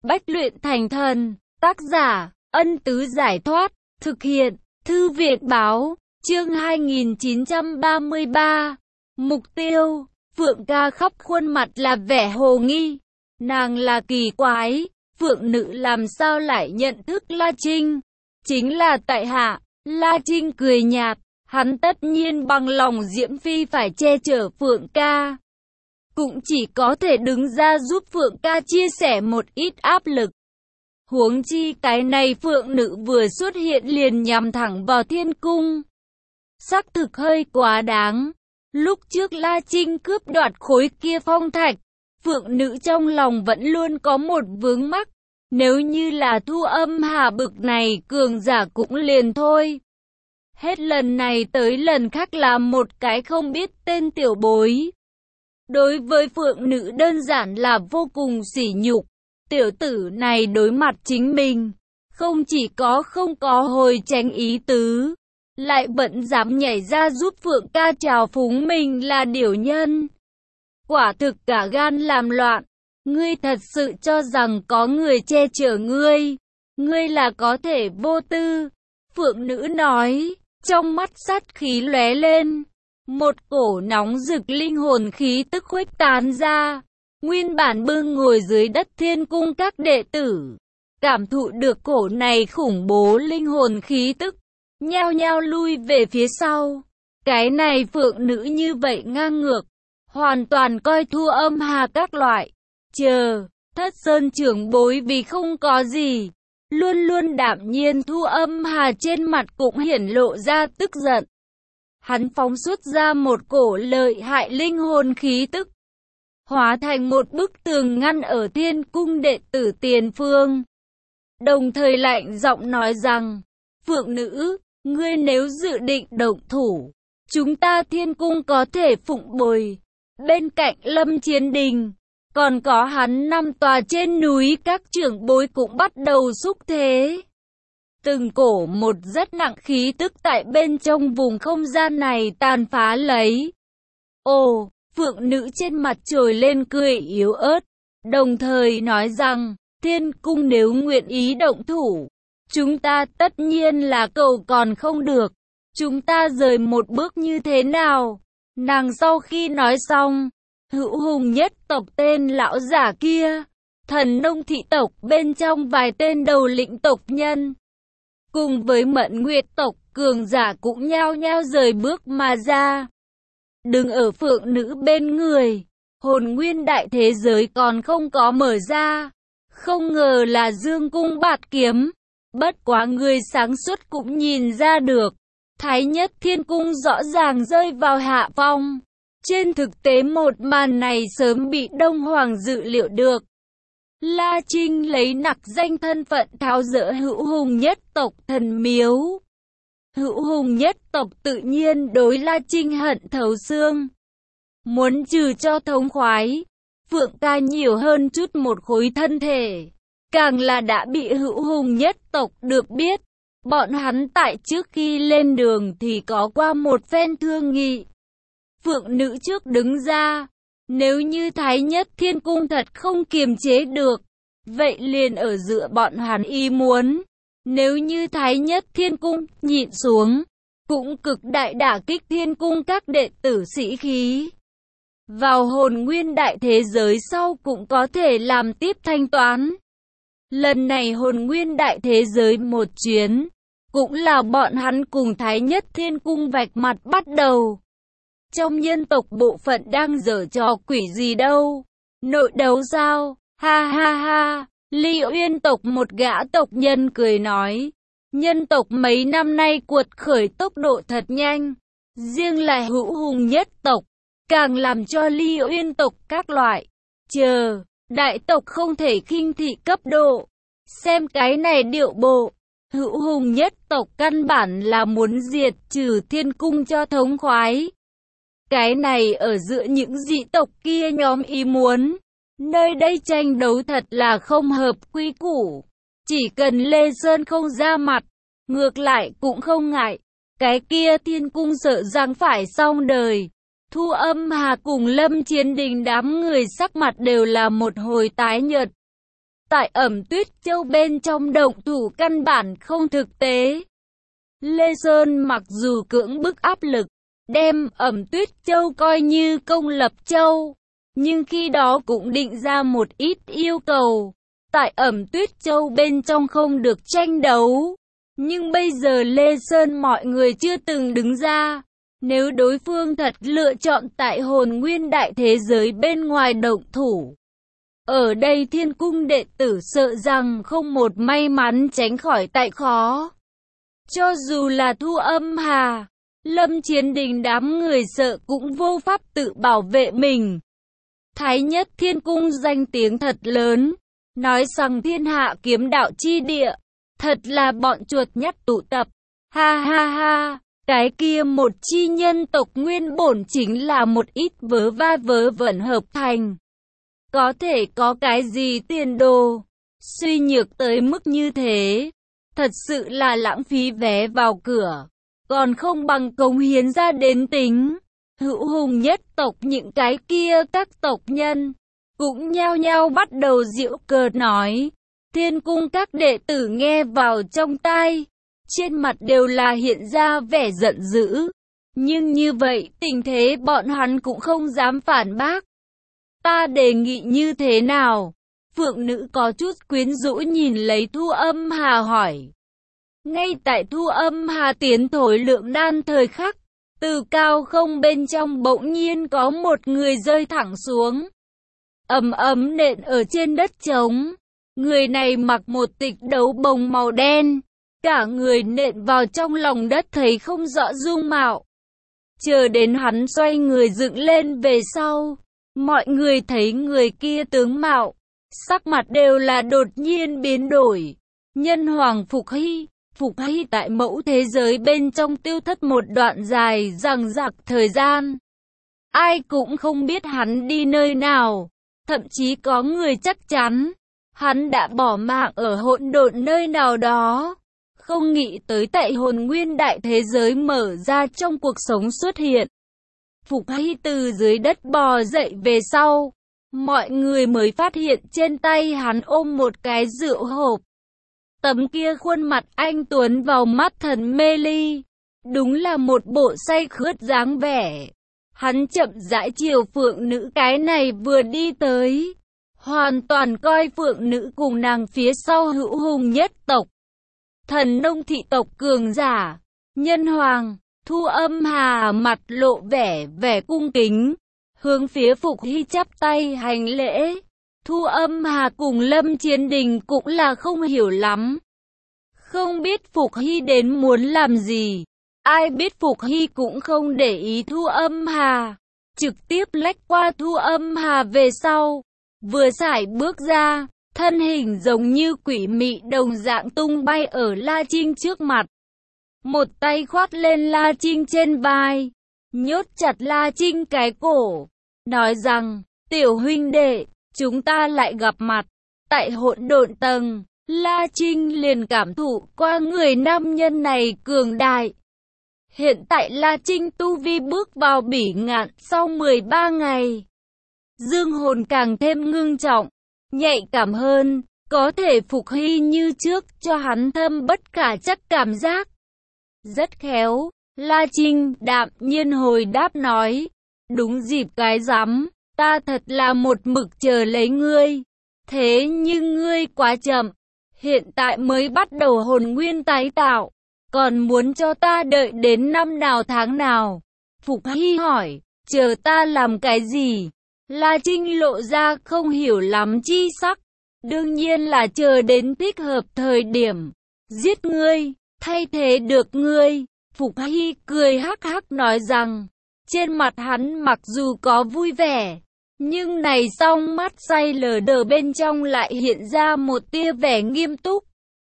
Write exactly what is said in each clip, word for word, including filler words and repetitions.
Bách luyện thành thần. Tác giả, Ân Tứ Giải Thoát. Thực hiện, Thư viện Báo. Chương hai nghìn chín trăm ba mươi ba. Mục tiêu. Phượng ca khắp khuôn mặt là vẻ hồ nghi. Nàng là kỳ quái. Phượng nữ làm sao lại nhận thức La Trinh? Chính là tại hạ. La Trinh cười nhạt. Hắn tất nhiên bằng lòng Diễm Phi phải che chở Phượng ca. Cũng chỉ có thể đứng ra giúp Phượng ca chia sẻ một ít áp lực. Huống chi cái này Phượng nữ vừa xuất hiện liền nhằm thẳng vào thiên cung. Xác thực hơi quá đáng. Lúc trước La Trinh cướp đoạt khối kia phong thạch, Phượng nữ trong lòng vẫn luôn có một vướng mắc. Nếu như là Thu Âm Hà bực này cường giả cũng liền thôi. Hết lần này tới lần khác là một cái không biết tên tiểu bối. Đối với Phượng nữ đơn giản là vô cùng sỉ nhục. Tiểu tử này đối mặt chính mình, không chỉ có không có hồi tránh ý tứ, lại vẫn dám nhảy ra giúp Phượng ca trào phúng mình là điểu nhân. Quả thực cả gan làm loạn. Ngươi thật sự cho rằng có người che chở ngươi, ngươi là có thể vô tư. Phượng nữ nói, trong mắt sát khí lóe lên. Một cổ nóng rực linh hồn khí tức khuếch tán ra. Nguyên bản bưng ngồi dưới đất thiên cung các đệ tử, cảm thụ được cổ này khủng bố linh hồn khí tức, nhao nhao lui về phía sau. Cái này Phượng nữ như vậy ngang ngược, hoàn toàn coi Thu Âm Hà các loại. Chờ, Thất Sơn trưởng bối vì không có gì, luôn luôn đạm nhiên Thu Âm Hà trên mặt cũng hiển lộ ra tức giận. Hắn phóng xuất ra một cổ lợi hại linh hồn khí tức, hóa thành một bức tường ngăn ở thiên cung đệ tử tiền phương. Đồng thời lạnh giọng nói rằng, Phượng nữ, ngươi nếu dự định động thủ, chúng ta thiên cung có thể phụng bồi. Bên cạnh Lâm Chiến Đình, còn có hắn năm tòa trên núi các trưởng bối cũng bắt đầu xúc thế. Từng cổ một rất nặng khí tức tại bên trong vùng không gian này tàn phá lấy. Ồ! Phượng nữ trên mặt trồi lên cười yếu ớt, đồng thời nói rằng, thiên cung nếu nguyện ý động thủ, chúng ta tất nhiên là cầu còn không được, chúng ta rời một bước như thế nào? Nàng sau khi nói xong, hữu hùng nhất tộc tên lão giả kia, thần nông thị tộc bên trong vài tên đầu lĩnh tộc nhân, cùng với Mẫn Nguyệt tộc cường giả cũng nhao nhao rời bước mà ra. Đứng ở Phượng nữ bên người, hồn nguyên đại thế giới còn không có mở ra. Không ngờ là dương cung bạt kiếm. Bất quá người sáng suốt cũng nhìn ra được. Thái nhất thiên cung rõ ràng rơi vào hạ phong. Trên thực tế một màn này sớm bị Đông Hoàng dự liệu được. La Trinh lấy nặc danh thân phận tháo dỡ hữu hùng nhất tộc thần miếu. Hữu hùng nhất tộc tự nhiên đối La Trinh hận thấu xương. Muốn trừ cho thống khoái, Phượng ca nhiều hơn chút một khối thân thể. Càng là đã bị hữu hùng nhất tộc được biết. Bọn hắn tại trước khi lên đường thì có qua một phen thương nghị. Phượng nữ trước đứng ra. Nếu như Thái nhất thiên cung thật không kiềm chế được, vậy liền ở giữa bọn hắn ý muốn. Nếu như Thái nhất thiên cung nhịn xuống, cũng cực đại đả kích thiên cung các đệ tử sĩ khí. Vào hồn nguyên đại thế giới sau cũng có thể làm tiếp thanh toán. Lần này hồn nguyên đại thế giới một chuyến, cũng là bọn hắn cùng Thái nhất thiên cung vạch mặt bắt đầu. Trong nhân tộc bộ phận đang giở trò quỷ gì đâu? Nội đấu sao? Ha ha ha! Ly Uyên tộc một gã tộc nhân cười nói, nhân tộc mấy năm nay cuột khởi tốc độ thật nhanh, riêng là hữu hùng nhất tộc, càng làm cho Ly Uyên tộc các loại, chờ, đại tộc không thể khinh thị cấp độ. Xem cái này điệu bộ, hữu hùng nhất tộc căn bản là muốn diệt trừ thiên cung cho thống khoái. Cái này ở giữa những dị tộc kia nhóm ý muốn. Nơi đây tranh đấu thật là không hợp quy củ. Chỉ cần Lê Sơn không ra mặt, ngược lại cũng không ngại. Cái kia thiên cung sợ rằng phải xong đời. Thu Âm Hà cùng Lâm Chiến Đình đám người sắc mặt đều là một hồi tái nhợt. tại Ẩm Tuyết Châu bên trong động thủ căn bản không thực tế. Lê Sơn mặc dù cưỡng bức áp lực, đem Ẩm Tuyết Châu coi như công lập châu, nhưng khi đó cũng định ra một ít yêu cầu. Tại Ẩm Tuyết Châu bên trong không được tranh đấu. Nhưng bây giờ Lê Sơn mọi người chưa từng đứng ra. Nếu đối phương thật lựa chọn tại hồn nguyên đại thế giới bên ngoài động thủ, ở đây Thiên Cung đệ tử sợ rằng không một may mắn tránh khỏi tại khó. Cho dù là Thu Âm Hà, Lâm Chiến Đình đám người sợ cũng vô pháp tự bảo vệ mình. Thái Nhất Thiên Cung danh tiếng thật lớn, nói rằng thiên hạ kiếm đạo chi địa, thật là bọn chuột nhắt tụ tập. Ha ha ha, cái kia một chi nhân tộc nguyên bổn chính là một ít vớ va vớ vẩn hợp thành. Có thể có cái gì tiền đồ, suy nhược tới mức như thế, thật sự là lãng phí vé vào cửa, còn không bằng cống hiến ra đến tính. Hữu hùng nhất tộc những cái kia các tộc nhân cũng nhao nhao bắt đầu giễu cợt nói. Thiên Cung các đệ tử nghe vào trong tai, trên mặt đều là hiện ra vẻ giận dữ. Nhưng như vậy tình thế bọn hắn cũng không dám phản bác. Ta đề nghị như thế nào? Phượng nữ có chút quyến rũ nhìn lấy Thu Âm Hà hỏi. Ngay tại Thu Âm Hà tiến thối lượng đan thời khắc, từ cao không bên trong bỗng nhiên có một người rơi thẳng xuống. Ầm ầm nện ở trên đất trống. Người này mặc một tịch đấu bồng màu đen, cả người nện vào trong lòng đất thấy không rõ dung mạo. Chờ đến hắn xoay người dựng lên về sau, mọi người thấy người kia tướng mạo, sắc mặt đều là đột nhiên biến đổi. Nhân hoàng Phục Hy, Phục Hy tại mẫu thế giới bên trong tiêu thất một đoạn dài dằng dặc thời gian. Ai cũng không biết hắn đi nơi nào, thậm chí có người chắc chắn hắn đã bỏ mạng ở hỗn độn nơi nào đó. Không nghĩ tới tại hồn nguyên đại thế giới mở ra trong cuộc sống xuất hiện. Phục Hy từ dưới đất bò dậy về sau, mọi người mới phát hiện trên tay hắn ôm một cái rượu hộp. Tấm kia khuôn mặt anh tuấn vào mắt thần mê ly, đúng là một bộ say khướt dáng vẻ. Hắn chậm rãi chiều Phượng nữ cái này vừa đi tới, hoàn toàn coi Phượng nữ cùng nàng phía sau hữu hùng nhất tộc, thần nông thị tộc cường giả, nhân hoàng. Thu Âm Hà mặt lộ vẻ vẻ cung kính, hướng phía Phục Hy chắp tay hành lễ. Thu Âm Hà cùng Lâm Chiến Đình cũng là không hiểu lắm, không biết Phục Hy đến muốn làm gì. Ai biết Phục Hy cũng không để ý Thu Âm Hà, trực tiếp lách qua Thu Âm Hà về sau, vừa sải bước ra, thân hình giống như quỷ mị đồng dạng tung bay ở La Trinh trước mặt. Một tay khoát lên La Trinh trên vai, nhốt chặt La Trinh cái cổ, nói rằng, tiểu huynh đệ, chúng ta lại gặp mặt. Tại hỗn độn tầng, La Trinh liền cảm thụ qua người nam nhân này cường đại. Hiện tại La Trinh tu vi bước vào bỉ ngạn sau mười ba ngày. Dương hồn càng thêm ngưng trọng, nhạy cảm hơn, có thể Phục Hy như trước cho hắn thâm bất khả chắc cảm giác. Rất khéo, La Trinh đạm nhiên hồi đáp nói, đúng dịp cái rắm, ta thật là một mực chờ lấy ngươi. Thế nhưng ngươi quá chậm, hiện tại mới bắt đầu hồn nguyên tái tạo, còn muốn cho ta đợi đến năm nào tháng nào? Phục Hy hỏi, chờ ta làm cái gì? La Trinh lộ ra không hiểu lắm chi sắc, đương nhiên là chờ đến thích hợp thời điểm, giết ngươi, thay thế được ngươi. Phục Hy cười hắc hắc nói rằng, trên mặt hắn mặc dù có vui vẻ, nhưng này song mắt say lờ đờ bên trong lại hiện ra một tia vẻ nghiêm túc.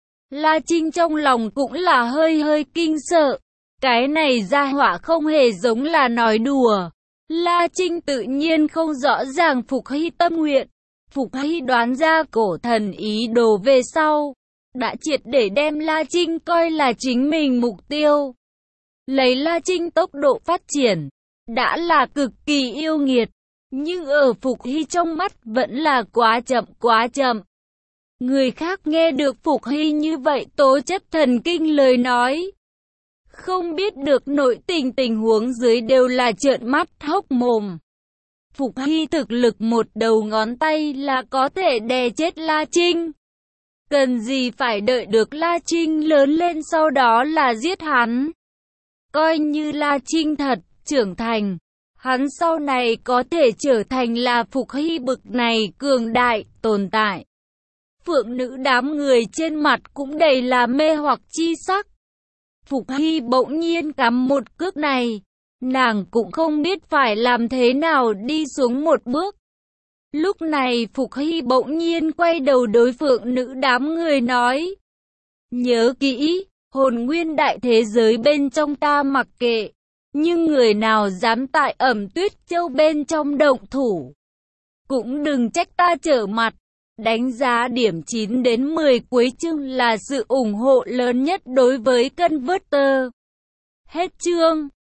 La Trinh trong lòng cũng là hơi hơi kinh sợ, cái này gia hỏa không hề giống là nói đùa. La Trinh tự nhiên không rõ ràng Phục Hy tâm nguyện. Phục Hy đoán ra cổ thần ý đồ về sau, đã triệt để đem La Trinh coi là chính mình mục tiêu. Lấy La Trinh tốc độ phát triển, đã là cực kỳ yêu nghiệt, nhưng ở Phục Hy trong mắt vẫn là quá chậm quá chậm. Người khác nghe được Phục Hy như vậy tố chất thần kinh lời nói. Không biết được nội tình tình huống dưới đều là trợn mắt hốc mồm. Phục Hy thực lực một đầu ngón tay là có thể đè chết La Trinh. Cần gì phải đợi được La Trinh lớn lên sau đó là giết hắn. Coi như La Trinh thật trưởng thành, hắn sau này có thể trở thành là Phục Hy bực này cường đại tồn tại. Phượng nữ đám người trên mặt cũng đầy là mê hoặc chi sắc. Phục Hy bỗng nhiên cắm một cước này, nàng cũng không biết phải làm thế nào đi xuống một bước. Lúc này Phục Hy bỗng nhiên quay đầu đối phượng nữ đám người nói. Nhớ kỹ, hồn nguyên đại thế giới bên trong ta mặc kệ, nhưng người nào dám tại Ẩm Tuyết Châu bên trong động thủ, cũng đừng trách ta trở mặt. Đánh giá điểm chín đến mười cuối chương là sự ủng hộ lớn nhất đối với Converter. Hết chương.